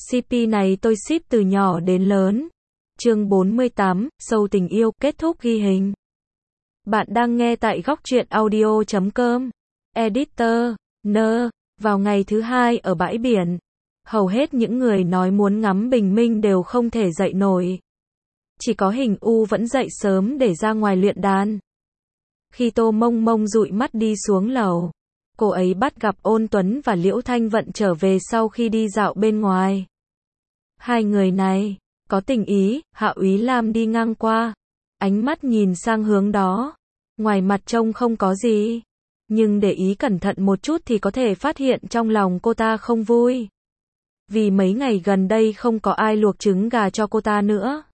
CP này tôi ship từ nhỏ đến lớn. Chương 48, sâu tình yêu, kết thúc ghi hình. Bạn đang nghe tại góc truyện audio.com. Editor, vào ngày thứ hai ở bãi biển, hầu hết những người nói muốn ngắm bình minh đều không thể dậy nổi. Chỉ có Hình U vẫn dậy sớm để ra ngoài luyện đàn. Khi Tô Mông Mông dụi mắt đi xuống lầu, cô ấy bắt gặp Ôn Tuấn và Liễu Thanh Vận trở về sau khi đi dạo bên ngoài. Hai người này có tình ý. Hạ Úy Lam đi ngang qua, ánh mắt nhìn sang hướng đó. Ngoài mặt trông không có gì, nhưng để ý cẩn thận một chút thì có thể phát hiện trong lòng cô ta không vui. Vì mấy ngày gần đây không có ai luộc trứng gà cho cô ta nữa.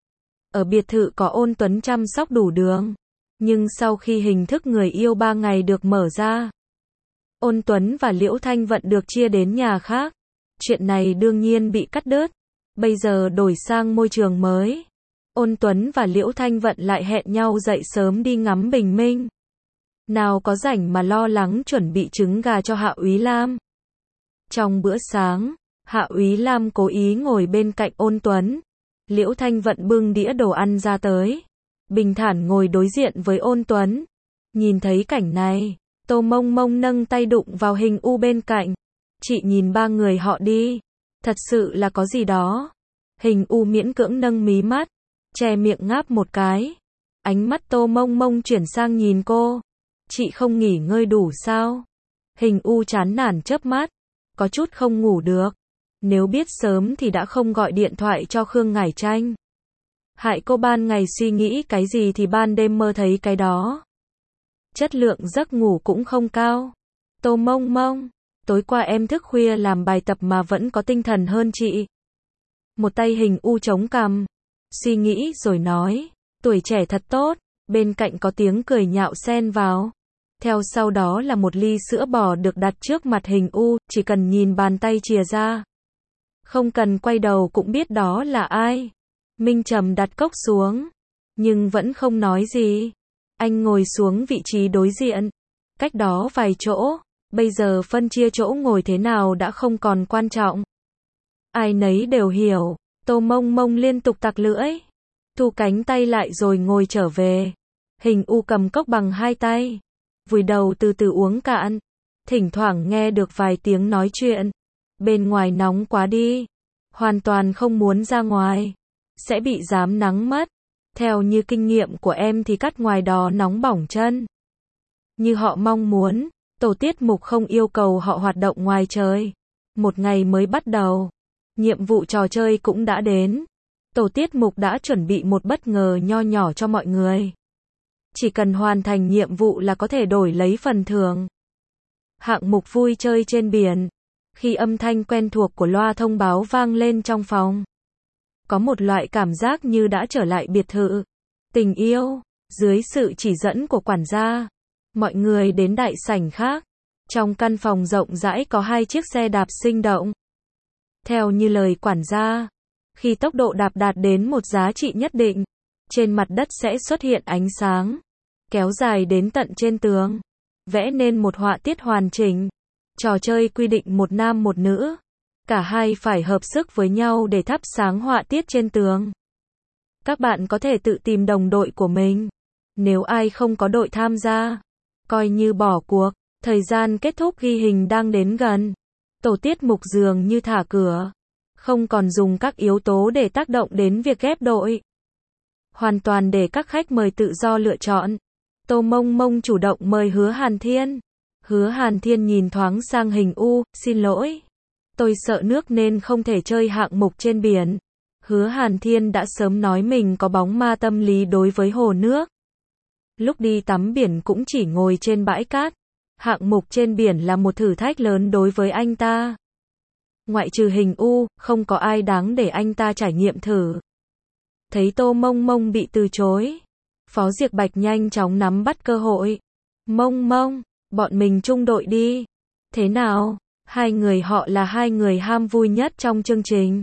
Ở biệt thự có Ôn Tuấn chăm sóc đủ đường, nhưng sau khi hình thức người yêu 3 ngày được mở ra, Ôn Tuấn và Liễu Thanh Vận được chia đến nhà khác. Chuyện này đương nhiên bị cắt đứt. Bây giờ đổi sang môi trường mới, Ôn Tuấn và Liễu Thanh Vận lại hẹn nhau dậy sớm đi ngắm bình minh. Nào có rảnh mà lo lắng chuẩn bị trứng gà cho Hạ Úy Lam. Trong bữa sáng, Hạ Úy Lam cố ý ngồi bên cạnh Ôn Tuấn. Liễu Thanh Vận bưng đĩa đồ ăn ra tới, bình thản ngồi đối diện với Ôn Tuấn. Nhìn thấy cảnh này, Tô Mông Mông nâng tay đụng vào Hình U bên cạnh. Chị nhìn ba người họ đi, thật sự là có gì đó. Hình U miễn cưỡng nâng mí mắt, che miệng ngáp một cái. Ánh mắt Tô Mông Mông chuyển sang nhìn cô. Chị không nghỉ ngơi đủ sao? Hình U chán nản chớp mắt, có chút không ngủ được. Nếu biết sớm thì đã không gọi điện thoại cho Khương Ngải Tranh. Hại cô ban ngày suy nghĩ cái gì thì ban đêm mơ thấy cái đó. Chất lượng giấc ngủ cũng không cao. Tô Mông Mông, tối qua em thức khuya làm bài tập mà vẫn có tinh thần hơn chị. Một tay Hình U chống cằm, suy nghĩ rồi nói, tuổi trẻ thật tốt. Bên cạnh có tiếng cười nhạo xen vào. Theo sau đó là một ly sữa bò được đặt trước mặt Hình U, chỉ cần nhìn bàn tay chìa ra, không cần quay đầu cũng biết đó là ai. Minh Trầm đặt cốc xuống, nhưng vẫn không nói gì. Anh ngồi xuống vị trí đối diện, cách đó vài chỗ. Bây giờ phân chia chỗ ngồi thế nào đã không còn quan trọng. Ai nấy đều hiểu. Tô Mông Mông liên tục tặc lưỡi, thu cánh tay lại rồi ngồi trở về. Hình U cầm cốc bằng hai tay, vùi đầu từ từ uống cạn. Thỉnh thoảng nghe được vài tiếng nói chuyện. Bên ngoài nóng quá đi, hoàn toàn không muốn ra ngoài, sẽ bị rám nắng mất. Theo như kinh nghiệm của em thì cắt ngoài đó nóng bỏng chân. Như họ mong muốn, tổ tiết mục không yêu cầu họ hoạt động ngoài trời. Một ngày mới bắt đầu, nhiệm vụ trò chơi cũng đã đến. Tổ tiết mục đã chuẩn bị một bất ngờ nho nhỏ cho mọi người. Chỉ cần hoàn thành nhiệm vụ là có thể đổi lấy phần thưởng. Hạng mục vui chơi trên biển. Khi âm thanh quen thuộc của loa thông báo vang lên trong phòng, có một loại cảm giác như đã trở lại biệt thự. Tình yêu, dưới sự chỉ dẫn của quản gia, mọi người đến đại sảnh khác. Trong căn phòng rộng rãi có 2 chiếc xe đạp sinh động. Theo như lời quản gia, khi tốc độ đạp đạt đến một giá trị nhất định, trên mặt đất sẽ xuất hiện ánh sáng, kéo dài đến tận trên tường, vẽ nên một họa tiết hoàn chỉnh. Trò chơi quy định một nam một nữ, cả hai phải hợp sức với nhau để thắp sáng họa tiết trên tường. Các bạn có thể tự tìm đồng đội của mình. Nếu ai không có đội tham gia, coi như bỏ cuộc. Thời gian kết thúc ghi hình đang đến gần. Tổ tiết mục dường như thả cửa, không còn dùng các yếu tố để tác động đến việc ghép đội. Hoàn toàn để các khách mời tự do lựa chọn. Tô Mông Mông chủ động mời Hứa Hàn Thiên. Hứa Hàn Thiên nhìn thoáng sang Hình U, xin lỗi, tôi sợ nước nên không thể chơi hạng mục trên biển. Hứa Hàn Thiên đã sớm nói mình có bóng ma tâm lý đối với hồ nước. Lúc đi tắm biển cũng chỉ ngồi trên bãi cát. Hạng mục trên biển là một thử thách lớn đối với anh ta. Ngoại trừ Hình U, không có ai đáng để anh ta trải nghiệm thử. Thấy Tô Mông Mông bị từ chối, Phó Diệc Bạch nhanh chóng nắm bắt cơ hội. Mông Mông, bọn mình chung đội đi. Thế nào? Hai người họ là hai người ham vui nhất trong chương trình,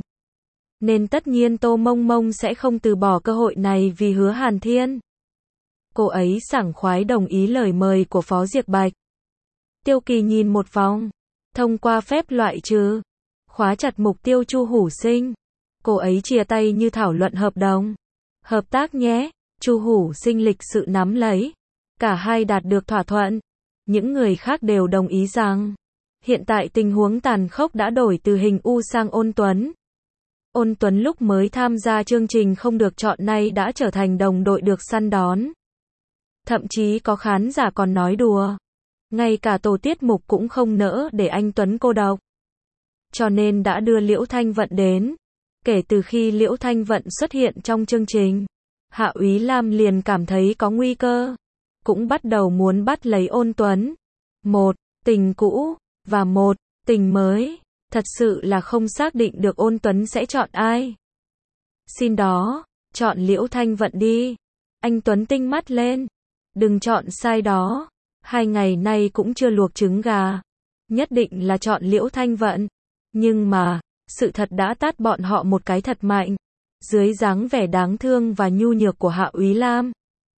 nên tất nhiên Tô Mông Mông sẽ không từ bỏ cơ hội này vì Hứa Hàn Thiên. Cô ấy sảng khoái đồng ý lời mời của Phó Diệc Bạch. Tiêu Kỳ nhìn một vòng, thông qua phép loại trừ khóa chặt mục tiêu Chu Hủ Sinh. Cô ấy chia tay như thảo luận hợp đồng. Hợp tác nhé, Chu Hủ Sinh lịch sự nắm lấy. Cả hai đạt được thỏa thuận. Những người khác đều đồng ý rằng, hiện tại tình huống tàn khốc đã đổi từ Hình U sang Ôn Tuấn. Ôn Tuấn lúc mới tham gia chương trình không được chọn nay đã trở thành đồng đội được săn đón. Thậm chí có khán giả còn nói đùa. Ngay cả tổ tiết mục cũng không nỡ để anh Tuấn cô độc. Cho nên đã đưa Liễu Thanh Vận đến. Kể từ khi Liễu Thanh Vận xuất hiện trong chương trình, Hạ Úy Lam liền cảm thấy có nguy cơ. Cũng bắt đầu muốn bắt lấy Ôn Tuấn. Một tình cũ, và một tình mới. Thật sự là không xác định được Ôn Tuấn sẽ chọn ai. Xin đó, chọn Liễu Thanh Vận đi. Anh Tuấn tinh mắt lên. Đừng chọn sai đó. 2 ngày nay cũng chưa luộc trứng gà. Nhất định là chọn Liễu Thanh Vận. Nhưng mà, sự thật đã tát bọn họ một cái thật mạnh. Dưới dáng vẻ đáng thương và nhu nhược của Hạ Úy Lam.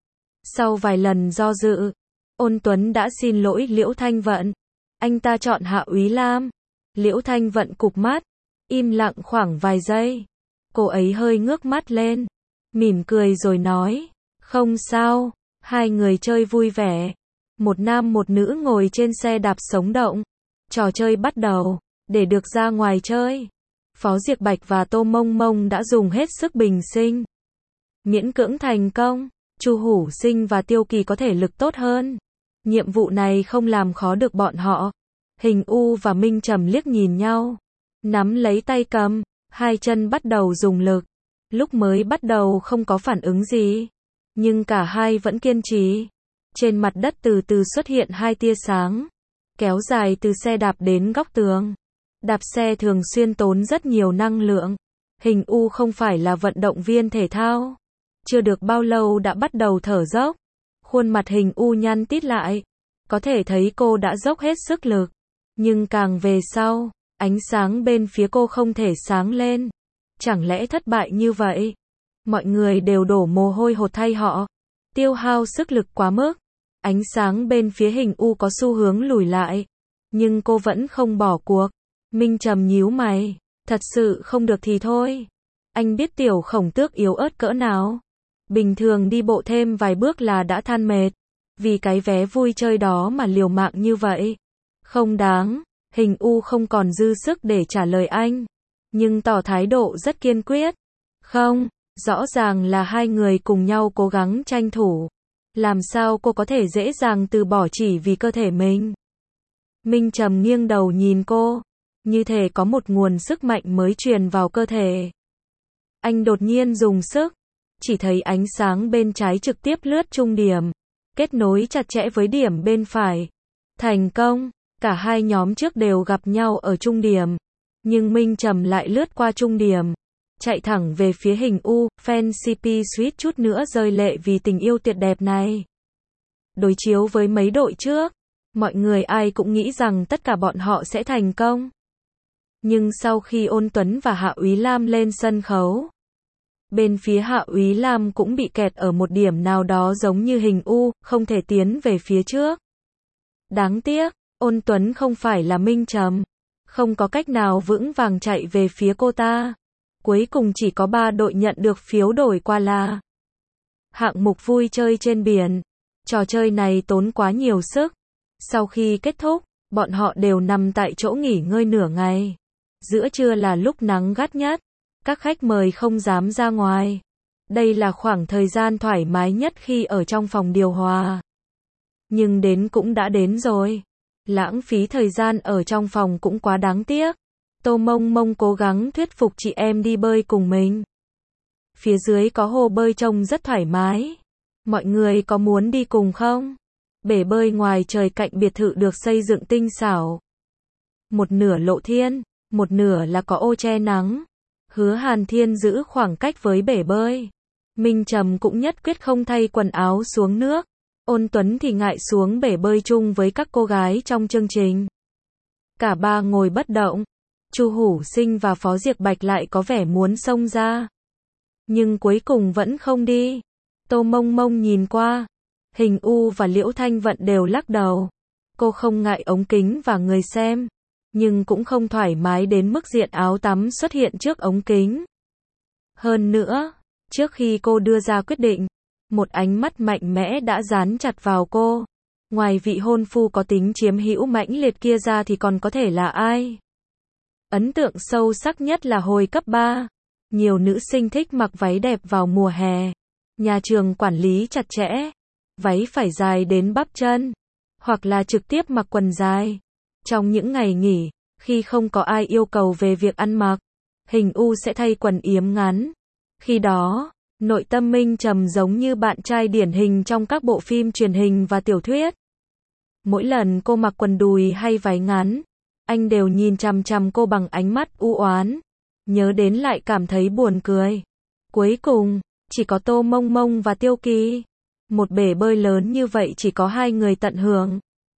Sau vài lần do dự, Ôn Tuấn đã xin lỗi Liễu Thanh Vận. Anh ta chọn Hạ Úy Lam. Liễu Thanh Vận cụp mắt, im lặng khoảng vài giây. Cô ấy hơi ngước mắt lên, mỉm cười rồi nói, không sao. Hai người chơi vui vẻ. Một nam một nữ ngồi trên xe đạp sống động. Trò chơi bắt đầu. Để được ra ngoài chơi, Phó Diệc Bạch và Tô Mông Mông đã dùng hết sức bình sinh. Miễn cưỡng thành công. Chu Hủ Sinh và Tiêu Kỳ có thể lực tốt hơn. Nhiệm vụ này không làm khó được bọn họ. Hình U và Minh Trầm liếc nhìn nhau. Nắm lấy tay cầm. Hai chân bắt đầu dùng lực. Lúc mới bắt đầu không có phản ứng gì. Nhưng cả hai vẫn kiên trì. Trên mặt đất từ từ xuất hiện hai tia sáng. Kéo dài từ xe đạp đến góc tường. Đạp xe thường xuyên tốn rất nhiều năng lượng. Hình U không phải là vận động viên thể thao. Chưa được bao lâu đã bắt đầu thở dốc. Khuôn mặt Hình U nhăn tít lại. Có thể thấy cô đã dốc hết sức lực. Nhưng càng về sau, ánh sáng bên phía cô không thể sáng lên. Chẳng lẽ thất bại như vậy? Mọi người đều đổ mồ hôi hột thay họ. Tiêu hao sức lực quá mức. Ánh sáng bên phía Hình U có xu hướng lùi lại. Nhưng cô vẫn không bỏ cuộc. Minh Trầm nhíu mày. Thật sự không được thì thôi. Anh biết Tiểu Khổng Tước yếu ớt cỡ nào. Bình thường đi bộ thêm vài bước là đã than mệt. Vì cái vé vui chơi đó mà liều mạng như vậy. Không đáng. Hình U không còn dư sức để trả lời anh. Nhưng tỏ thái độ rất kiên quyết. Không, rõ ràng là hai người cùng nhau cố gắng tranh thủ. Làm sao cô có thể dễ dàng từ bỏ chỉ vì cơ thể mình? Minh Trầm nghiêng đầu nhìn cô. Như thể có một nguồn sức mạnh mới truyền vào cơ thể. Anh đột nhiên dùng sức. Chỉ thấy ánh sáng bên trái trực tiếp lướt trung điểm. Kết nối chặt chẽ với điểm bên phải. Thành công. Cả hai nhóm trước đều gặp nhau ở trung điểm. Nhưng Minh Trầm lại lướt qua trung điểm. Chạy thẳng về phía Hình U. Fan CP suýt chút nữa rơi lệ vì tình yêu tuyệt đẹp này. Đối chiếu với mấy đội trước, mọi người ai cũng nghĩ rằng tất cả bọn họ sẽ thành công. Nhưng sau khi Ôn Tuấn và Hạ Úy Lam lên sân khấu, bên phía Hạ Úy Lam cũng bị kẹt ở một điểm nào đó giống như Hình U, không thể tiến về phía trước. Đáng tiếc, Ôn Tuấn không phải là Minh Trầm. Không có cách nào vững vàng chạy về phía cô ta. Cuối cùng chỉ có 3 đội nhận được phiếu đổi qua là hạng mục vui chơi trên biển. Trò chơi này tốn quá nhiều sức. Sau khi kết thúc, bọn họ đều nằm tại chỗ nghỉ ngơi nửa ngày. Giữa trưa là lúc nắng gắt nhất. Các khách mời không dám ra ngoài. Đây là khoảng thời gian thoải mái nhất khi ở trong phòng điều hòa. Nhưng đến cũng đã đến rồi. Lãng phí thời gian ở trong phòng cũng quá đáng tiếc. Tô Mông Mông cố gắng thuyết phục chị em đi bơi cùng mình. Phía dưới có hồ bơi trông rất thoải mái. Mọi người có muốn đi cùng không? Bể bơi ngoài trời cạnh biệt thự được xây dựng tinh xảo. Một nửa lộ thiên, một nửa là có ô che nắng. Hứa Hàn Thiên giữ khoảng cách với bể bơi. Minh Trầm cũng nhất quyết không thay quần áo xuống nước. Ôn Tuấn thì ngại xuống bể bơi chung với các cô gái trong chương trình. Cả ba ngồi bất động. Chu Hủ Sinh và Phó Diệc Bạch lại có vẻ muốn xông ra. Nhưng cuối cùng vẫn không đi. Tô Mông Mông nhìn qua. Hình U và Liễu Thanh Vận đều lắc đầu. Cô không ngại ống kính và người xem. nhưng cũng không thoải mái đến mức diện áo tắm xuất hiện trước ống kính. Hơn nữa, trước khi cô đưa ra quyết định, một ánh mắt mạnh mẽ đã dán chặt vào cô. Ngoài vị hôn phu có tính chiếm hữu mãnh liệt kia ra thì còn có thể là ai? Ấn tượng sâu sắc nhất là hồi cấp 3. Nhiều nữ sinh thích mặc váy đẹp vào mùa hè. Nhà trường quản lý chặt chẽ. Váy phải dài đến bắp chân. Hoặc là trực tiếp mặc quần dài. Trong những ngày nghỉ, khi không có ai yêu cầu về việc ăn mặc, Hình U sẽ thay quần yếm ngắn. Khi đó, nội tâm Minh Trầm giống như bạn trai điển hình trong các bộ phim truyền hình và tiểu thuyết. Mỗi lần cô mặc quần đùi hay váy ngắn, anh đều nhìn chằm chằm cô bằng ánh mắt u oán. Nhớ đến lại cảm thấy buồn cười. Cuối cùng, chỉ có Tô Mông Mông và Tiêu Kỳ. Một bể bơi lớn như vậy chỉ có hai người tận hưởng.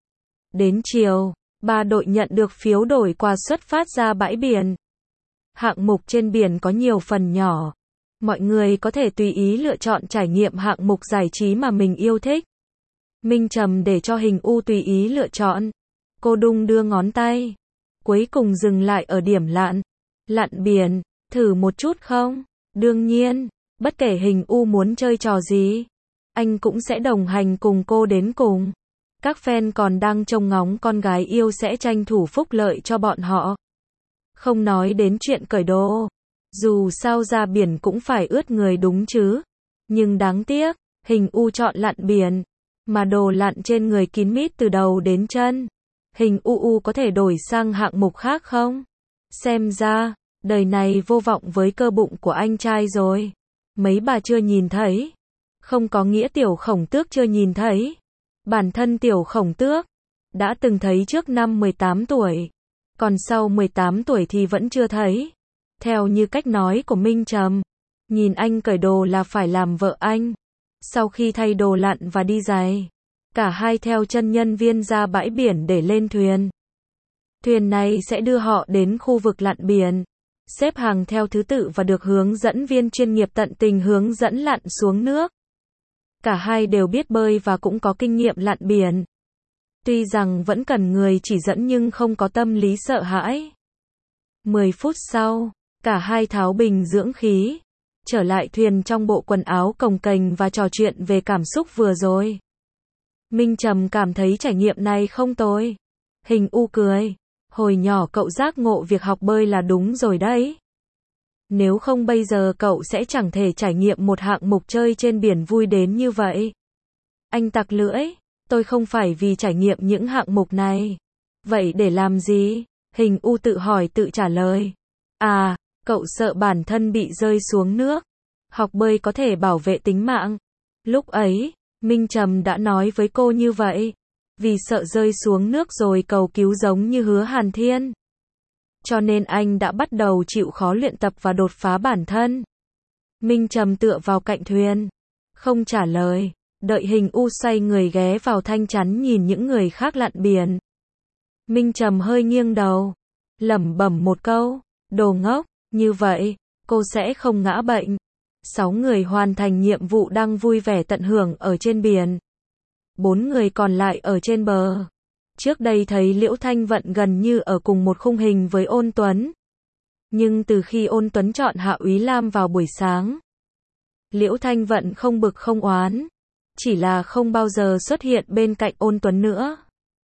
Đến chiều, ba đội nhận được phiếu đổi quà xuất phát ra bãi biển. Hạng mục trên biển có nhiều phần nhỏ. Mọi người có thể tùy ý lựa chọn trải nghiệm hạng mục giải trí mà mình yêu thích. Minh Trầm để cho Hình U tùy ý lựa chọn. Cô đung đưa ngón tay. Cuối cùng dừng lại ở điểm lặn. Lặn biển, thử một chút không? Đương nhiên, bất kể Hình U muốn chơi trò gì, anh cũng sẽ đồng hành cùng cô đến cùng. Các fan còn đang trông ngóng con gái yêu sẽ tranh thủ phúc lợi cho bọn họ. Không nói đến chuyện cởi đồ. Dù sao ra biển cũng phải ướt người đúng chứ. Nhưng đáng tiếc, Hình U chọn lặn biển. Mà đồ lặn trên người kín mít từ đầu đến chân. Hình U có thể đổi sang hạng mục khác không? Xem ra, đời này vô vọng với cơ bụng của anh trai rồi. Mấy bà chưa nhìn thấy. Không có nghĩa Tiểu Khổng Tước chưa nhìn thấy. Bản thân Tiểu Khổng Tước đã từng thấy trước năm 18 tuổi. Còn sau 18 tuổi thì vẫn chưa thấy. Theo như cách nói của Minh Trầm, nhìn anh cởi đồ là phải làm vợ anh. Sau khi thay đồ lặn và đi giày, cả hai theo chân nhân viên ra bãi biển để lên thuyền. Thuyền này sẽ đưa họ đến khu vực lặn biển, xếp hàng theo thứ tự và được hướng dẫn viên chuyên nghiệp tận tình hướng dẫn lặn xuống nước. Cả hai đều biết bơi và cũng có kinh nghiệm lặn biển. Tuy rằng vẫn cần người chỉ dẫn nhưng không có tâm lý sợ hãi. 10 phút sau, cả hai tháo bình dưỡng khí, trở lại thuyền trong bộ quần áo cồng kềnh và trò chuyện về cảm xúc vừa rồi. Minh Trầm cảm thấy trải nghiệm này không tồi. Hình U cười. Hồi nhỏ cậu giác ngộ việc học bơi là đúng rồi đấy. Nếu không bây giờ cậu sẽ chẳng thể trải nghiệm một hạng mục chơi trên biển vui đến như vậy. Anh tặc lưỡi. Tôi không phải vì trải nghiệm những hạng mục này. Vậy để làm gì? Hình U tự hỏi tự trả lời. À, cậu sợ bản thân bị rơi xuống nước. Học bơi có thể bảo vệ tính mạng. Lúc ấy, Minh Trầm đã nói với cô như vậy. Vì sợ rơi xuống nước rồi cầu cứu giống như Hứa Hàn Thiên. Cho nên anh đã bắt đầu chịu khó luyện tập và đột phá bản thân. Minh Trầm tựa vào cạnh thuyền. Không trả lời. Đợi Hình U xoay người ghé vào thanh chắn nhìn những người khác lặn biển. Minh Trầm hơi nghiêng đầu. Lẩm bẩm một câu. Đồ ngốc, như vậy, cô sẽ không ngã bệnh. 6 người hoàn thành nhiệm vụ đang vui vẻ tận hưởng ở trên biển. 4 người còn lại ở trên bờ. Trước đây thấy Liễu Thanh Vận gần như ở cùng một khung hình với Ôn Tuấn. Nhưng từ khi Ôn Tuấn chọn Hạ Úy Lam vào buổi sáng, Liễu Thanh Vận không bực không oán, chỉ là không bao giờ xuất hiện bên cạnh Ôn Tuấn nữa.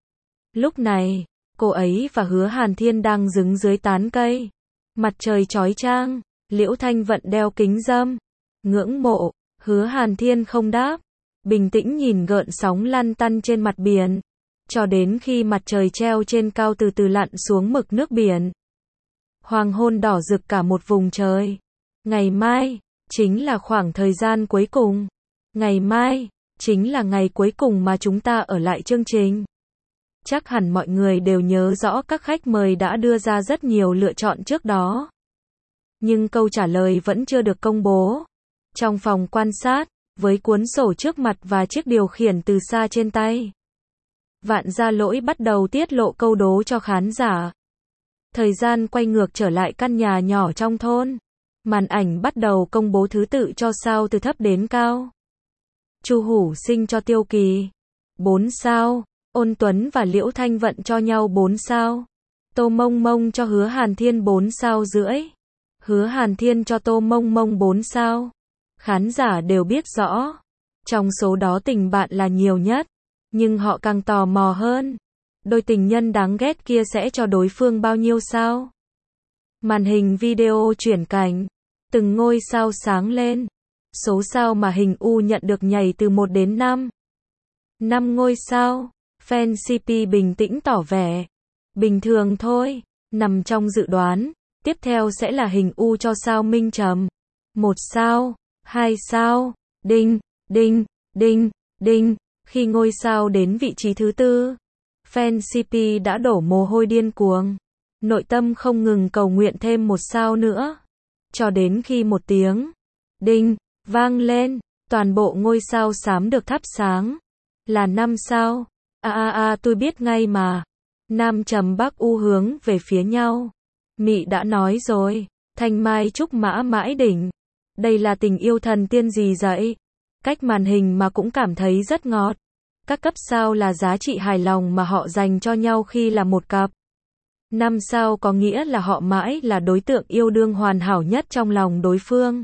Lúc này, cô ấy và Hứa Hàn Thiên đang đứng dưới tán cây. Mặt trời chói chang, Liễu Thanh Vận đeo kính râm. Ngưỡng mộ, Hứa Hàn Thiên không đáp. Bình tĩnh nhìn gợn sóng lăn tăn trên mặt biển. Cho đến khi mặt trời treo trên cao từ từ lặn xuống mực nước biển. Hoàng hôn đỏ rực cả một vùng trời. Ngày mai, chính là khoảng thời gian cuối cùng. Ngày mai, chính là ngày cuối cùng mà chúng ta ở lại chương trình. Chắc hẳn mọi người đều nhớ rõ các khách mời đã đưa ra rất nhiều lựa chọn trước đó. Nhưng câu trả lời vẫn chưa được công bố. Trong phòng quan sát, với cuốn sổ trước mặt và chiếc điều khiển từ xa trên tay, Vạn Gia Lỗi bắt đầu tiết lộ câu đố cho khán giả. Thời gian quay ngược trở lại căn nhà nhỏ trong thôn. Màn ảnh bắt đầu công bố thứ tự cho sao từ thấp đến cao. Chu Hủ Sinh cho Tiêu Kỳ 4 sao, Ôn Tuấn và Liễu Thanh Vận cho nhau 4 sao. Tô Mông Mông cho Hứa Hàn Thiên 4 sao rưỡi. Hứa Hàn Thiên cho Tô Mông Mông 4 sao. Khán giả đều biết rõ. Trong số đó tình bạn là nhiều nhất. Nhưng họ càng tò mò hơn. Đôi tình nhân đáng ghét kia sẽ cho đối phương bao nhiêu sao? Màn hình video chuyển cảnh. Từng ngôi sao sáng lên. Số sao mà hình U nhận được nhảy từ 1 đến 5. 5 ngôi sao. Fan CP bình tĩnh tỏ vẻ. Bình thường thôi. Nằm trong dự đoán. Tiếp theo sẽ là hình U cho sao Minh Trầm. 1 sao. 2 sao. Đinh, đinh, đinh, đinh. Khi ngôi sao đến vị trí thứ 4. Fan CP đã đổ mồ hôi điên cuồng. Nội tâm không ngừng cầu nguyện thêm 1 sao nữa. Cho đến khi một tiếng đinh vang lên, toàn bộ ngôi sao xám được thắp sáng. Là 5 sao. Tôi biết ngay mà. Nam Trầm Bắc U hướng về phía nhau. Mị đã nói rồi, thanh mai trúc mã mãi đỉnh. Đây là tình yêu thần tiên gì vậy? Cách màn hình mà cũng cảm thấy rất ngọt. Các cấp sao là giá trị hài lòng mà họ dành cho nhau khi là một cặp. 5 sao có nghĩa là họ mãi là đối tượng yêu đương hoàn hảo nhất trong lòng đối phương.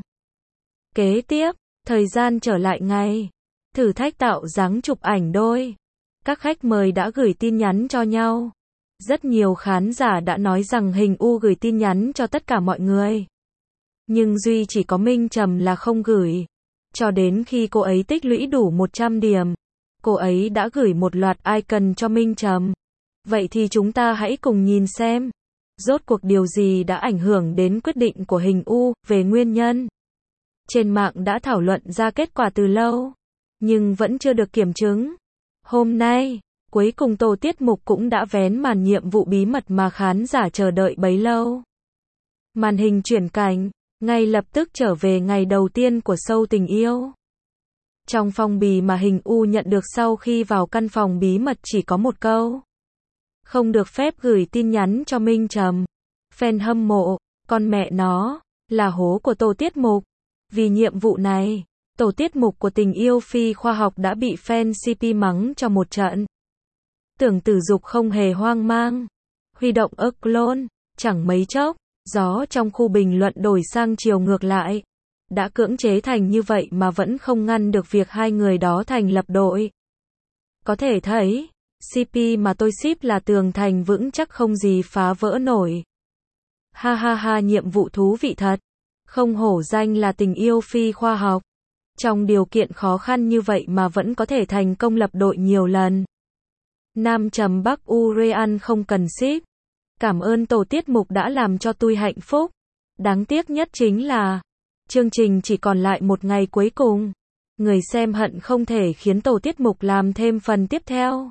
Kế tiếp, thời gian trở lại ngày. Thử thách tạo dáng chụp ảnh đôi. Các khách mời đã gửi tin nhắn cho nhau. Rất nhiều khán giả đã nói rằng hình U gửi tin nhắn cho tất cả mọi người. Nhưng duy chỉ có Minh Trầm là không gửi. Cho đến khi cô ấy tích lũy đủ 100 điểm. Cô ấy đã gửi một loạt icon cho Minh Trầm. Vậy thì chúng ta hãy cùng nhìn xem. Rốt cuộc điều gì đã ảnh hưởng đến quyết định của hình U, về nguyên nhân. Trên mạng đã thảo luận ra kết quả từ lâu. Nhưng vẫn chưa được kiểm chứng. Hôm nay, cuối cùng tổ tiết mục cũng đã vén màn nhiệm vụ bí mật mà khán giả chờ đợi bấy lâu. Màn hình chuyển cảnh, ngay lập tức trở về ngày đầu tiên của show tình yêu. Trong phong bì mà hình U nhận được sau khi vào căn phòng bí mật chỉ có một câu. Không được phép gửi tin nhắn cho Minh Trầm. Fan hâm mộ, con mẹ nó, là hố của tổ tiết mục. Vì nhiệm vụ này, tổ tiết mục của tình yêu phi khoa học đã bị fan CP mắng cho một trận. Tưởng Tử Dục không hề hoang mang. Huy động ức clone, chẳng mấy chốc, gió trong khu bình luận đổi sang chiều ngược lại. Đã cưỡng chế thành như vậy mà vẫn không ngăn được việc hai người đó thành lập đội. Có thể thấy, CP mà tôi ship là tường thành vững chắc không gì phá vỡ nổi. Ha ha ha, nhiệm vụ thú vị thật. Không hổ danh là tình yêu phi khoa học. Trong điều kiện khó khăn như vậy mà vẫn có thể thành công lập đội nhiều lần. Nam Trầm Bắc U Rean không cần ship. Cảm ơn tổ tiết mục đã làm cho tôi hạnh phúc. Đáng tiếc nhất chính là chương trình chỉ còn lại một ngày cuối cùng. Người xem hận không thể khiến tổ tiết mục làm thêm phần tiếp theo.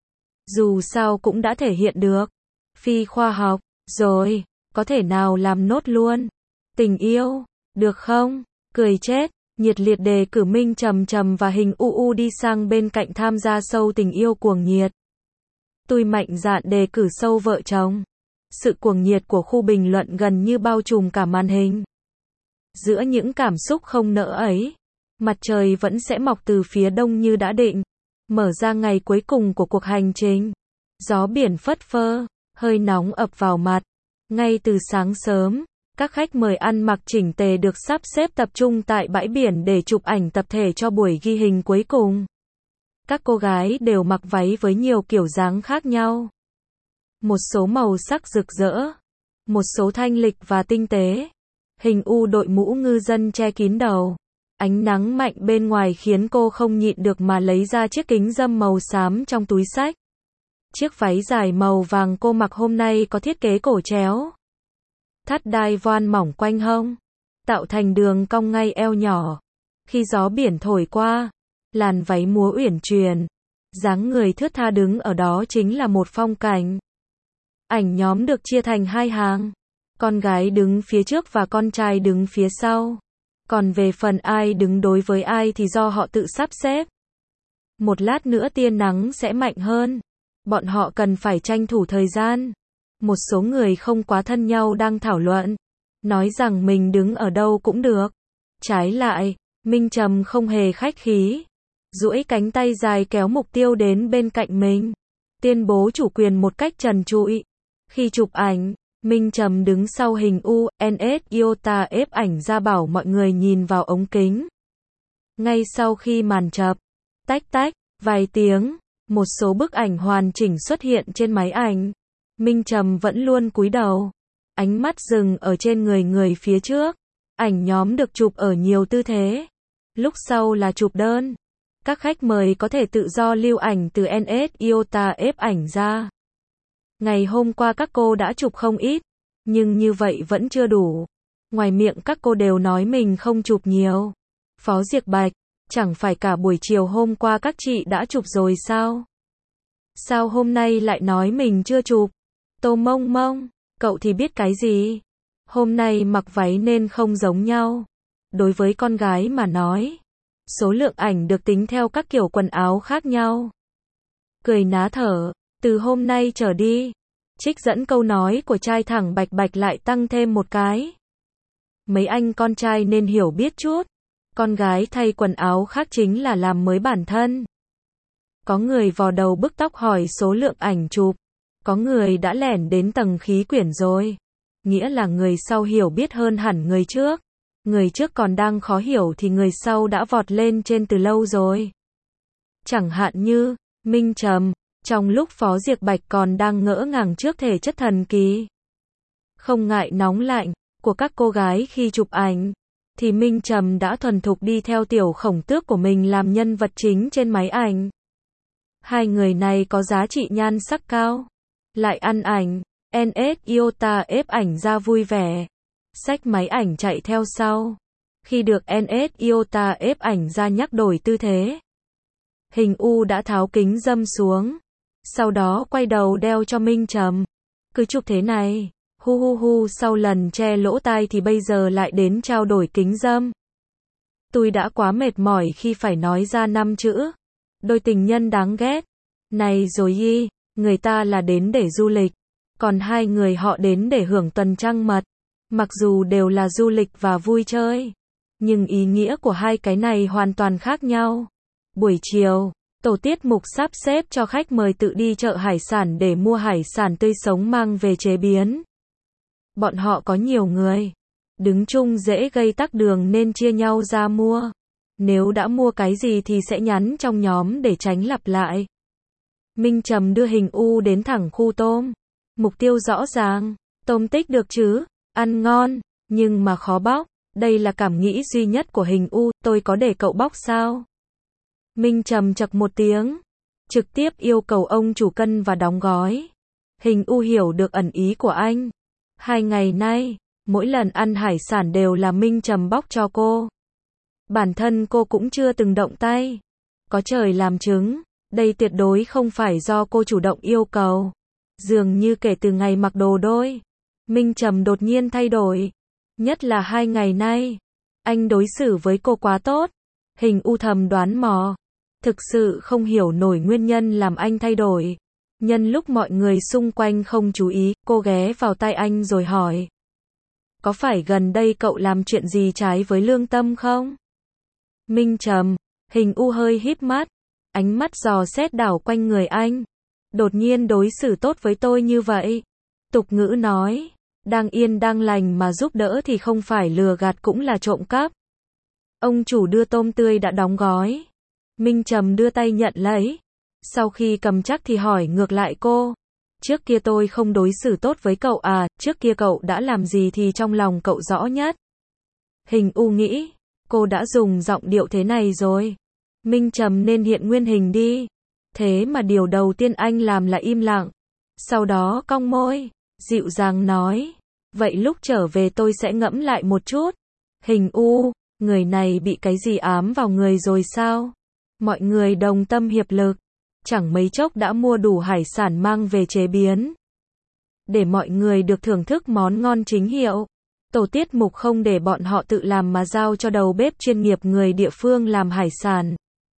Dù sao cũng đã thể hiện được. Phi khoa học, rồi, có thể nào làm nốt luôn. Tình yêu, được không? Cười chết, nhiệt liệt đề cử Minh Trầm và hình UU đi sang bên cạnh tham gia show tình yêu cuồng nhiệt. Tôi mạnh dạn đề cử show vợ chồng. Sự cuồng nhiệt của khu bình luận gần như bao trùm cả màn hình. Giữa những cảm xúc không nỡ ấy, mặt trời vẫn sẽ mọc từ phía đông như đã định. Mở ra ngày cuối cùng của cuộc hành trình. Gió biển phất phơ, hơi nóng ập vào mặt. Ngay từ sáng sớm, các khách mời ăn mặc chỉnh tề được sắp xếp tập trung tại bãi biển để chụp ảnh tập thể cho buổi ghi hình cuối cùng. Các cô gái đều mặc váy với nhiều kiểu dáng khác nhau. Một số màu sắc rực rỡ, một số thanh lịch và tinh tế. Hình U đội mũ ngư dân che kín đầu. Ánh nắng mạnh bên ngoài khiến cô không nhịn được mà lấy ra chiếc kính râm màu xám trong túi xách. Chiếc váy dài màu vàng cô mặc hôm nay có thiết kế cổ chéo. Thắt đai voan mỏng quanh hông, tạo thành đường cong ngay eo nhỏ. Khi gió biển thổi qua, làn váy múa uyển chuyển. Dáng người thướt tha đứng ở đó chính là một phong cảnh. Ảnh nhóm được chia thành hai hàng. Con gái đứng phía trước và con trai đứng phía sau. Còn về phần ai đứng đối với ai thì do họ tự sắp xếp. Một lát nữa tia nắng sẽ mạnh hơn. Bọn họ cần phải tranh thủ thời gian. Một số người không quá thân nhau đang thảo luận. Nói rằng mình đứng ở đâu cũng được. Trái lại, Minh Trầm không hề khách khí. Duỗi cánh tay dài kéo mục tiêu đến bên cạnh mình. Tuyên bố chủ quyền một cách trần trụi. Khi chụp ảnh, Minh Trầm đứng sau hình UNS Iota ép ảnh ra bảo mọi người nhìn vào ống kính. Ngay sau khi màn chập, tách tách, vài tiếng, một số bức ảnh hoàn chỉnh xuất hiện trên máy ảnh. Minh Trầm vẫn luôn cúi đầu, ánh mắt dừng ở trên người phía trước. Ảnh nhóm được chụp ở nhiều tư thế. Lúc sau là chụp đơn. Các khách mời có thể tự do lưu ảnh từ NS Iota ép ảnh ra. Ngày hôm qua các cô đã chụp không ít, nhưng như vậy vẫn chưa đủ. Ngoài miệng các cô đều nói mình không chụp nhiều. Phó Diệc Bạch, chẳng phải cả buổi chiều hôm qua các chị đã chụp rồi sao? Sao hôm nay lại nói mình chưa chụp? Tô Mông Mông, cậu thì biết cái gì? Hôm nay mặc váy nên không giống nhau. Đối với con gái mà nói, số lượng ảnh được tính theo các kiểu quần áo khác nhau. Cười ná thở, từ hôm nay trở đi, trích dẫn câu nói của trai thẳng Bạch Bạch lại tăng thêm một cái. Mấy anh con trai nên hiểu biết chút. Con gái thay quần áo khác chính là làm mới bản thân. Có người vò đầu bứt tóc hỏi số lượng ảnh chụp. Có người đã lẻn đến tầng khí quyển rồi. Nghĩa là người sau hiểu biết hơn hẳn người trước. Người trước còn đang khó hiểu thì người sau đã vọt lên trên từ lâu rồi. Chẳng hạn như Minh Trầm, trong lúc Phó Diệc Bạch còn đang ngỡ ngàng trước thể chất thần kỳ, không ngại nóng lạnh của các cô gái khi chụp ảnh, thì Minh Trầm đã thuần thục đi theo tiểu khổng tước của mình làm nhân vật chính trên máy ảnh. Hai người này có giá trị nhan sắc cao, lại ăn ảnh. NS Iota ép ảnh ra vui vẻ, xách máy ảnh chạy theo sau. Khi được NS Iota ép ảnh ra nhắc đổi tư thế, hình U đã tháo kính râm xuống, sau đó quay đầu đeo cho Minh Trầm. Cứ chụp thế này, hu hu hu, sau lần che lỗ tai thì bây giờ lại đến trao đổi kính râm. Tôi đã quá mệt mỏi khi phải nói ra 5 chữ. Đôi tình nhân đáng ghét. Này rồi y, người ta là đến để du lịch, còn hai người họ đến để hưởng tuần trăng mật. Mặc dù đều là du lịch và vui chơi, nhưng ý nghĩa của hai cái này hoàn toàn khác nhau. Buổi chiều, tổ tiết mục sắp xếp cho khách mời tự đi chợ hải sản để mua hải sản tươi sống mang về chế biến. Bọn họ có nhiều người, đứng chung dễ gây tắc đường nên chia nhau ra mua. Nếu đã mua cái gì thì sẽ nhắn trong nhóm để tránh lặp lại. Minh Trầm đưa hình U đến thẳng khu tôm. Mục tiêu rõ ràng, tôm tích được chứ, ăn ngon, nhưng mà khó bóc. Đây là cảm nghĩ duy nhất của hình U, tôi có để cậu bóc sao? Minh Trầm chậc một tiếng, trực tiếp yêu cầu ông chủ cân và đóng gói. Hình U hiểu được ẩn ý của anh. 2 ngày nay, mỗi lần ăn hải sản đều là Minh Trầm bóc cho cô. Bản thân cô cũng chưa từng động tay. Có trời làm chứng, đây tuyệt đối không phải do cô chủ động yêu cầu. Dường như kể từ ngày mặc đồ đôi, Minh Trầm đột nhiên thay đổi. Nhất là 2 ngày nay, anh đối xử với cô quá tốt. Hình U thầm đoán mò. Thực sự không hiểu nổi nguyên nhân làm anh thay đổi. Nhân lúc mọi người xung quanh không chú ý, cô ghé vào tai anh rồi hỏi. Có phải gần đây cậu làm chuyện gì trái với lương tâm không? Minh Trầm, hình U hơi híp mắt, ánh mắt dò xét đảo quanh người anh. Đột nhiên đối xử tốt với tôi như vậy. Tục ngữ nói, đang yên đang lành mà giúp đỡ thì không phải lừa gạt cũng là trộm cắp. Ông chủ đưa tôm tươi đã đóng gói. Minh Trầm đưa tay nhận lấy. Sau khi cầm chắc thì hỏi ngược lại cô. Trước kia tôi không đối xử tốt với cậu à, trước kia cậu đã làm gì thì trong lòng cậu rõ nhất. Hình U nghĩ, cô đã dùng giọng điệu thế này rồi. Minh Trầm nên hiện nguyên hình đi. Thế mà điều đầu tiên anh làm là im lặng. Sau đó cong môi, dịu dàng nói. Vậy lúc trở về tôi sẽ ngẫm lại một chút. Hình U, người này bị cái gì ám vào người rồi sao? Mọi người đồng tâm hiệp lực. Chẳng mấy chốc đã mua đủ hải sản mang về chế biến. Để mọi người được thưởng thức món ngon chính hiệu. Tổ tiết mục không để bọn họ tự làm mà giao cho đầu bếp chuyên nghiệp người địa phương làm hải sản.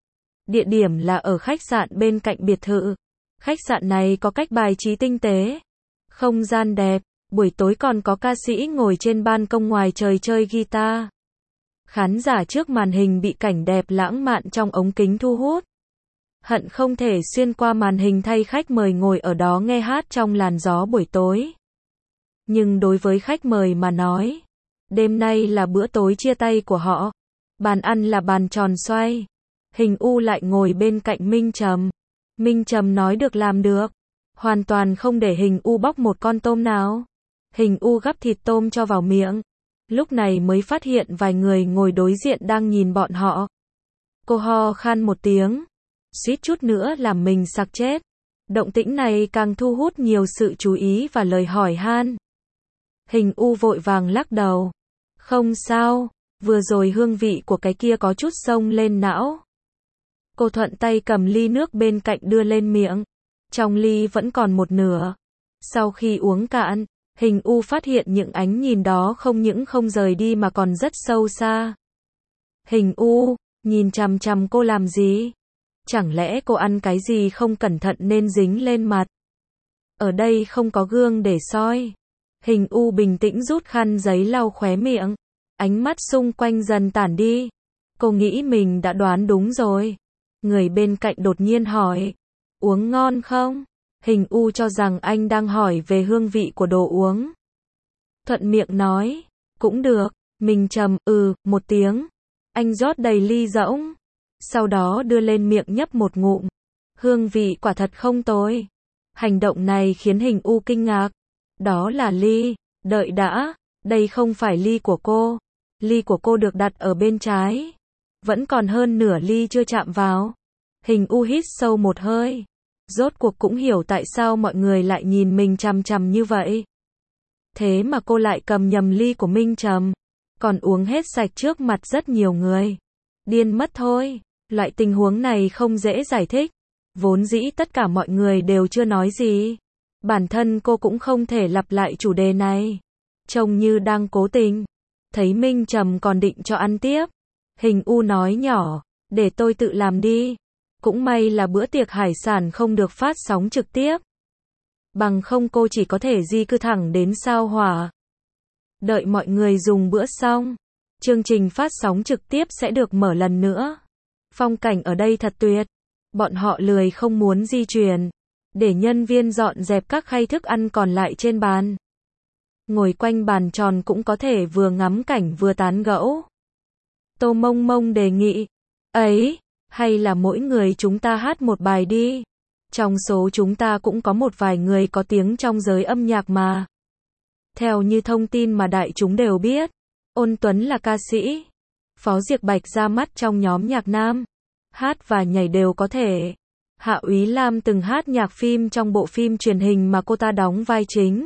Địa điểm là ở khách sạn bên cạnh biệt thự. Khách sạn này có cách bài trí tinh tế. Không gian đẹp, buổi tối còn có ca sĩ ngồi trên ban công ngoài trời chơi guitar. Khán giả trước màn hình bị cảnh đẹp lãng mạn trong ống kính thu hút. hận không thể xuyên qua màn hình thay khách mời ngồi ở đó nghe hát trong làn gió buổi tối. Nhưng đối với khách mời mà nói, đêm nay là bữa tối chia tay của họ. Bàn ăn là bàn tròn xoay. Hình U lại ngồi bên cạnh Minh Trầm. Minh Trầm nói được làm được. Hoàn toàn không để Hình U bóc một con tôm nào. Hình U gắp thịt tôm cho vào miệng. Lúc này mới phát hiện vài người ngồi đối diện đang nhìn bọn họ. Cô ho khan một tiếng. Suýt chút nữa làm mình sặc chết. Động tĩnh này càng thu hút nhiều sự chú ý và lời hỏi han. Hình U vội vàng lắc đầu. Không sao, vừa rồi hương vị của cái kia có chút xông lên não. Cô thuận tay cầm ly nước bên cạnh đưa lên miệng. Trong ly vẫn còn một nửa. Sau khi uống cạn, Hình U phát hiện những ánh nhìn đó không những không rời đi mà còn rất sâu xa. Hình U, nhìn chằm chằm cô làm gì? Chẳng lẽ cô ăn cái gì không cẩn thận nên dính lên mặt? Ở đây không có gương để soi. Hình U bình tĩnh rút khăn giấy lau khóe miệng. Ánh mắt xung quanh dần tản đi. Cô nghĩ mình đã đoán đúng rồi. Người bên cạnh đột nhiên hỏi. Uống ngon không? Hình U cho rằng anh đang hỏi về hương vị của đồ uống. Thuận miệng nói. Cũng được. Mình trầm một tiếng. Anh rót đầy ly rỗng. Sau đó đưa lên miệng nhấp một ngụm. Hương vị quả thật không tồi. Hành động này khiến Hình U kinh ngạc. Đó là ly. Đợi đã. Đây không phải ly của cô. Ly của cô được đặt ở bên trái. Vẫn còn hơn nửa ly chưa chạm vào. Hình U hít sâu một hơi. Rốt cuộc cũng hiểu tại sao mọi người lại nhìn mình chằm chằm như vậy. Thế mà cô lại cầm nhầm ly của Minh Trầm. Còn uống hết sạch trước mặt rất nhiều người. Điên mất thôi. Loại tình huống này không dễ giải thích. Vốn dĩ tất cả mọi người đều chưa nói gì. Bản thân cô cũng không thể lặp lại chủ đề này. Trông như đang cố tình. Thấy Minh Trầm còn định cho ăn tiếp. Hình U nói nhỏ. Để tôi tự làm đi. Cũng may là bữa tiệc hải sản không được phát sóng trực tiếp. Bằng không cô chỉ có thể di cư thẳng đến sao Hỏa. Đợi mọi người dùng bữa xong. Chương trình phát sóng trực tiếp sẽ được mở lần nữa. Phong cảnh ở đây thật tuyệt. Bọn họ lười không muốn di chuyển. Để nhân viên dọn dẹp các khay thức ăn còn lại trên bàn. Ngồi quanh bàn tròn cũng có thể vừa ngắm cảnh vừa tán gẫu. Tô Mông Mông đề nghị. Ấy, hay là mỗi người chúng ta hát một bài đi. Trong số chúng ta cũng có một vài người có tiếng trong giới âm nhạc mà. Theo như thông tin mà đại chúng đều biết, Ôn Tuấn là ca sĩ. Phó Diệc Bạch ra mắt trong nhóm nhạc nam. Hát và nhảy đều có thể. Hạ Úy Lam từng hát nhạc phim trong bộ phim truyền hình mà cô ta đóng vai chính.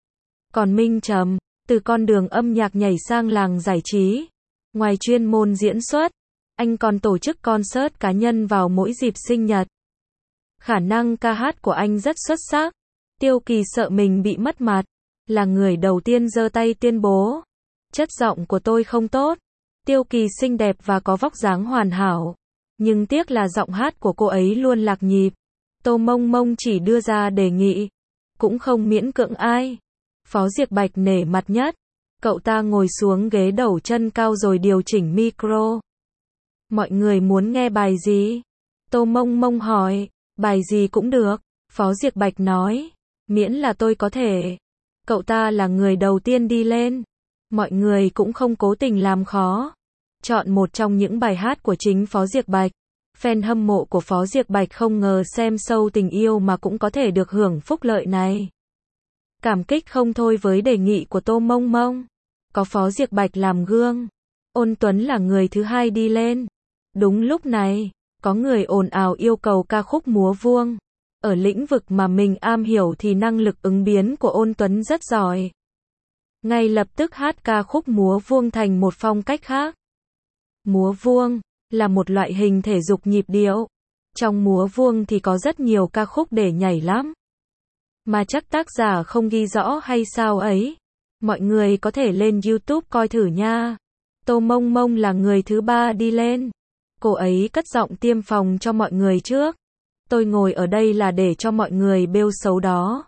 Còn Minh Trầm, từ con đường âm nhạc nhảy sang làng giải trí. Ngoài chuyên môn diễn xuất, anh còn tổ chức concert cá nhân vào mỗi dịp sinh nhật. Khả năng ca hát của anh rất xuất sắc. Tiêu Kỳ sợ mình bị mất mặt. Là người đầu tiên giơ tay tuyên bố. Chất giọng của tôi không tốt. Tiêu Kỳ xinh đẹp và có vóc dáng hoàn hảo. Nhưng tiếc là giọng hát của cô ấy luôn lạc nhịp. Tô Mông Mông chỉ đưa ra đề nghị. Cũng không miễn cưỡng ai. Phó Diệc Bạch nể mặt nhất. Cậu ta ngồi xuống ghế đầu chân cao rồi điều chỉnh micro. Mọi người muốn nghe bài gì? Tô Mông Mông hỏi. Bài gì cũng được. Phó Diệc Bạch nói. Miễn là tôi có thể. Cậu ta là người đầu tiên đi lên. Mọi người cũng không cố tình làm khó. Chọn một trong những bài hát của chính Phó Diệc Bạch. Fan hâm mộ của Phó Diệc Bạch không ngờ xem show tình yêu mà cũng có thể được hưởng phúc lợi này. Cảm kích không thôi với đề nghị của Tô Mông Mông. Có Phó Diệc Bạch làm gương. Ôn Tuấn là người thứ hai đi lên. Đúng lúc này, có người ồn ào yêu cầu ca khúc múa vuông. Ở lĩnh vực mà mình am hiểu thì năng lực ứng biến của Ôn Tuấn rất giỏi. Ngay lập tức hát ca khúc múa vuông thành một phong cách khác. Múa vuông là một loại hình thể dục nhịp điệu. Trong múa vuông thì có rất nhiều ca khúc để nhảy lắm. Mà chắc tác giả không ghi rõ hay sao ấy. Mọi người có thể lên YouTube coi thử nha. Tô Mông Mông là người thứ ba đi lên. Cô ấy cất giọng tiêm phòng cho mọi người trước. Tôi ngồi ở đây là để cho mọi người bêu xấu đó.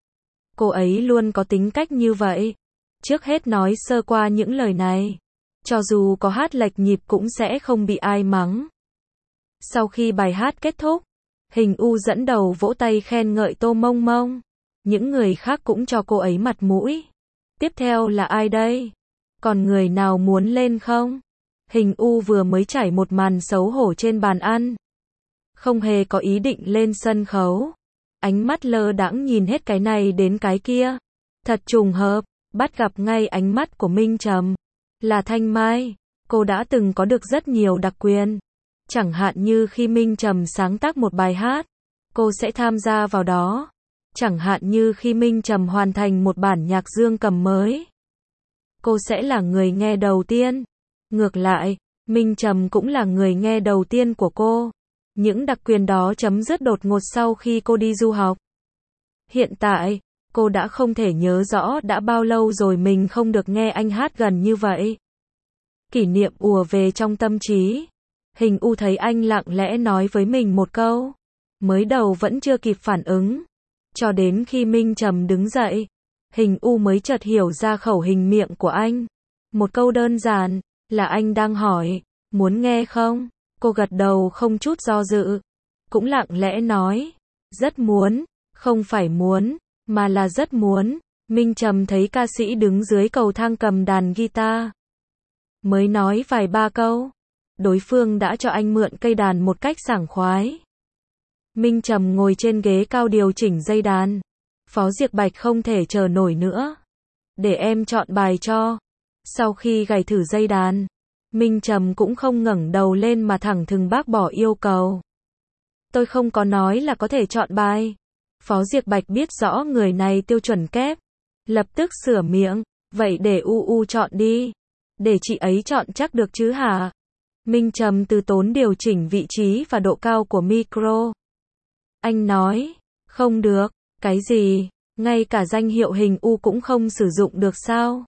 Cô ấy luôn có tính cách như vậy. Trước hết nói sơ qua những lời này. Cho dù có hát lệch nhịp cũng sẽ không bị ai mắng. Sau khi bài hát kết thúc, Hình U dẫn đầu vỗ tay khen ngợi Tô Mông Mông. Những người khác cũng cho cô ấy mặt mũi. Tiếp theo là ai đây? Còn người nào muốn lên không? Hình U vừa mới trải một màn xấu hổ trên bàn ăn. Không hề có ý định lên sân khấu. Ánh mắt lơ đãng nhìn hết cái này đến cái kia. Thật trùng hợp, bắt gặp ngay ánh mắt của Minh Trầm. Là Thanh Mai, cô đã từng có được rất nhiều đặc quyền. Chẳng hạn như khi Minh Trầm sáng tác một bài hát, cô sẽ tham gia vào đó. Chẳng hạn như khi Minh Trầm hoàn thành một bản nhạc dương cầm mới, cô sẽ là người nghe đầu tiên. Ngược lại, Minh Trầm cũng là người nghe đầu tiên của cô. Những đặc quyền đó chấm dứt đột ngột sau khi cô đi du học. Hiện tại, cô đã không thể nhớ rõ đã bao lâu rồi mình không được nghe anh hát gần như vậy. Kỷ niệm ùa về trong tâm trí. Hình U thấy anh lặng lẽ nói với mình một câu. Mới đầu vẫn chưa kịp phản ứng. Cho đến khi Minh Trầm đứng dậy, Hình U mới chợt hiểu ra khẩu hình miệng của anh. Một câu đơn giản, là anh đang hỏi, muốn nghe không? Cô gật đầu không chút do dự. Cũng lặng lẽ nói, rất muốn, không phải muốn, mà là rất muốn. Minh Trầm thấy ca sĩ đứng dưới cầu thang cầm đàn guitar. Mới nói vài ba câu, đối phương đã cho anh mượn cây đàn một cách sảng khoái. Minh Trầm ngồi trên ghế cao điều chỉnh dây đàn. Phó Diệc Bạch không thể chờ nổi nữa. Để em chọn bài cho. Sau khi gảy thử dây đàn, Minh Trầm cũng không ngẩng đầu lên mà thẳng thừng bác bỏ yêu cầu. Tôi không có nói là có thể chọn bài. Phó Diệc Bạch biết rõ người này tiêu chuẩn kép. Lập tức sửa miệng, vậy để U chọn đi. Để chị ấy chọn chắc được chứ hả? Minh Trầm từ tốn điều chỉnh vị trí và độ cao của micro. Anh nói, không được, cái gì, ngay cả danh hiệu Hình U cũng không sử dụng được sao?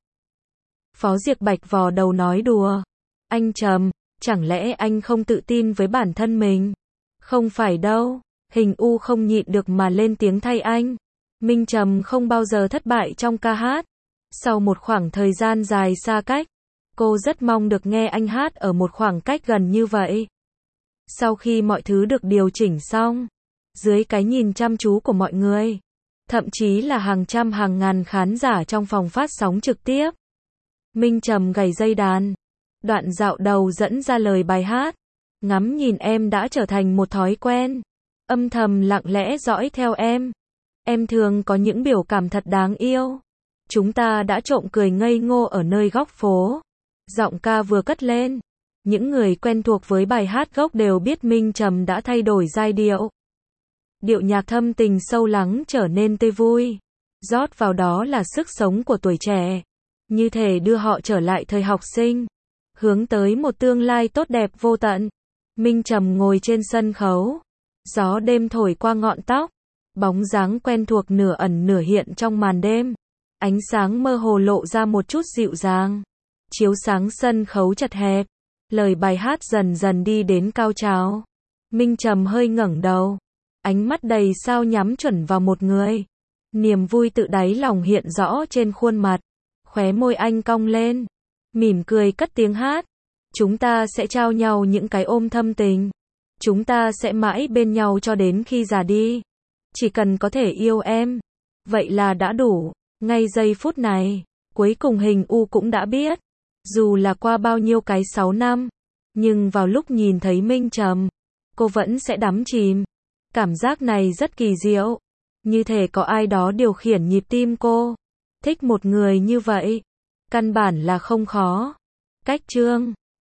Phó Diệc Bạch vò đầu nói đùa. Anh Trầm, chẳng lẽ anh không tự tin với bản thân mình? Không phải đâu, Hình U không nhịn được mà lên tiếng thay anh. Minh Trầm không bao giờ thất bại trong ca hát. Sau một khoảng thời gian dài xa cách, cô rất mong được nghe anh hát ở một khoảng cách gần như vậy. Sau khi mọi thứ được điều chỉnh xong, dưới cái nhìn chăm chú của mọi người, thậm chí là hàng trăm hàng ngàn khán giả trong phòng phát sóng trực tiếp, Minh Trầm gảy dây đàn. Đoạn dạo đầu dẫn ra lời bài hát. Ngắm nhìn em đã trở thành một thói quen. Âm thầm lặng lẽ dõi theo em. Em thường có những biểu cảm thật đáng yêu. Chúng ta đã trộm cười ngây ngô ở nơi góc phố. Giọng ca vừa cất lên. Những người quen thuộc với bài hát gốc đều biết Minh Trầm đã thay đổi giai điệu. Điệu nhạc thâm tình sâu lắng trở nên tươi vui. Rót vào đó là sức sống của tuổi trẻ. Như thể đưa họ trở lại thời học sinh. Hướng tới một tương lai tốt đẹp vô tận. Minh Trầm ngồi trên sân khấu. Gió đêm thổi qua ngọn tóc. Bóng dáng quen thuộc nửa ẩn nửa hiện trong màn đêm. Ánh sáng mơ hồ lộ ra một chút dịu dàng. Chiếu sáng sân khấu chật hẹp. Lời bài hát dần dần đi đến cao trào. Minh Trầm hơi ngẩng đầu. Ánh mắt đầy sao nhắm chuẩn vào một người. Niềm vui tự đáy lòng hiện rõ trên khuôn mặt. Khóe môi anh cong lên. Mỉm cười cất tiếng hát. Chúng ta sẽ trao nhau những cái ôm thâm tình. Chúng ta sẽ mãi bên nhau cho đến khi già đi. Chỉ cần có thể yêu em. Vậy là đã đủ. Ngay giây phút này, cuối cùng Hình U cũng đã biết. Dù là qua bao nhiêu cái 6 năm. Nhưng vào lúc nhìn thấy Minh Trầm, cô vẫn sẽ đắm chìm. Cảm giác này rất kỳ diệu. Như thể có ai đó điều khiển nhịp tim cô. Thích một người như vậy. Căn bản là không khó. Cách chương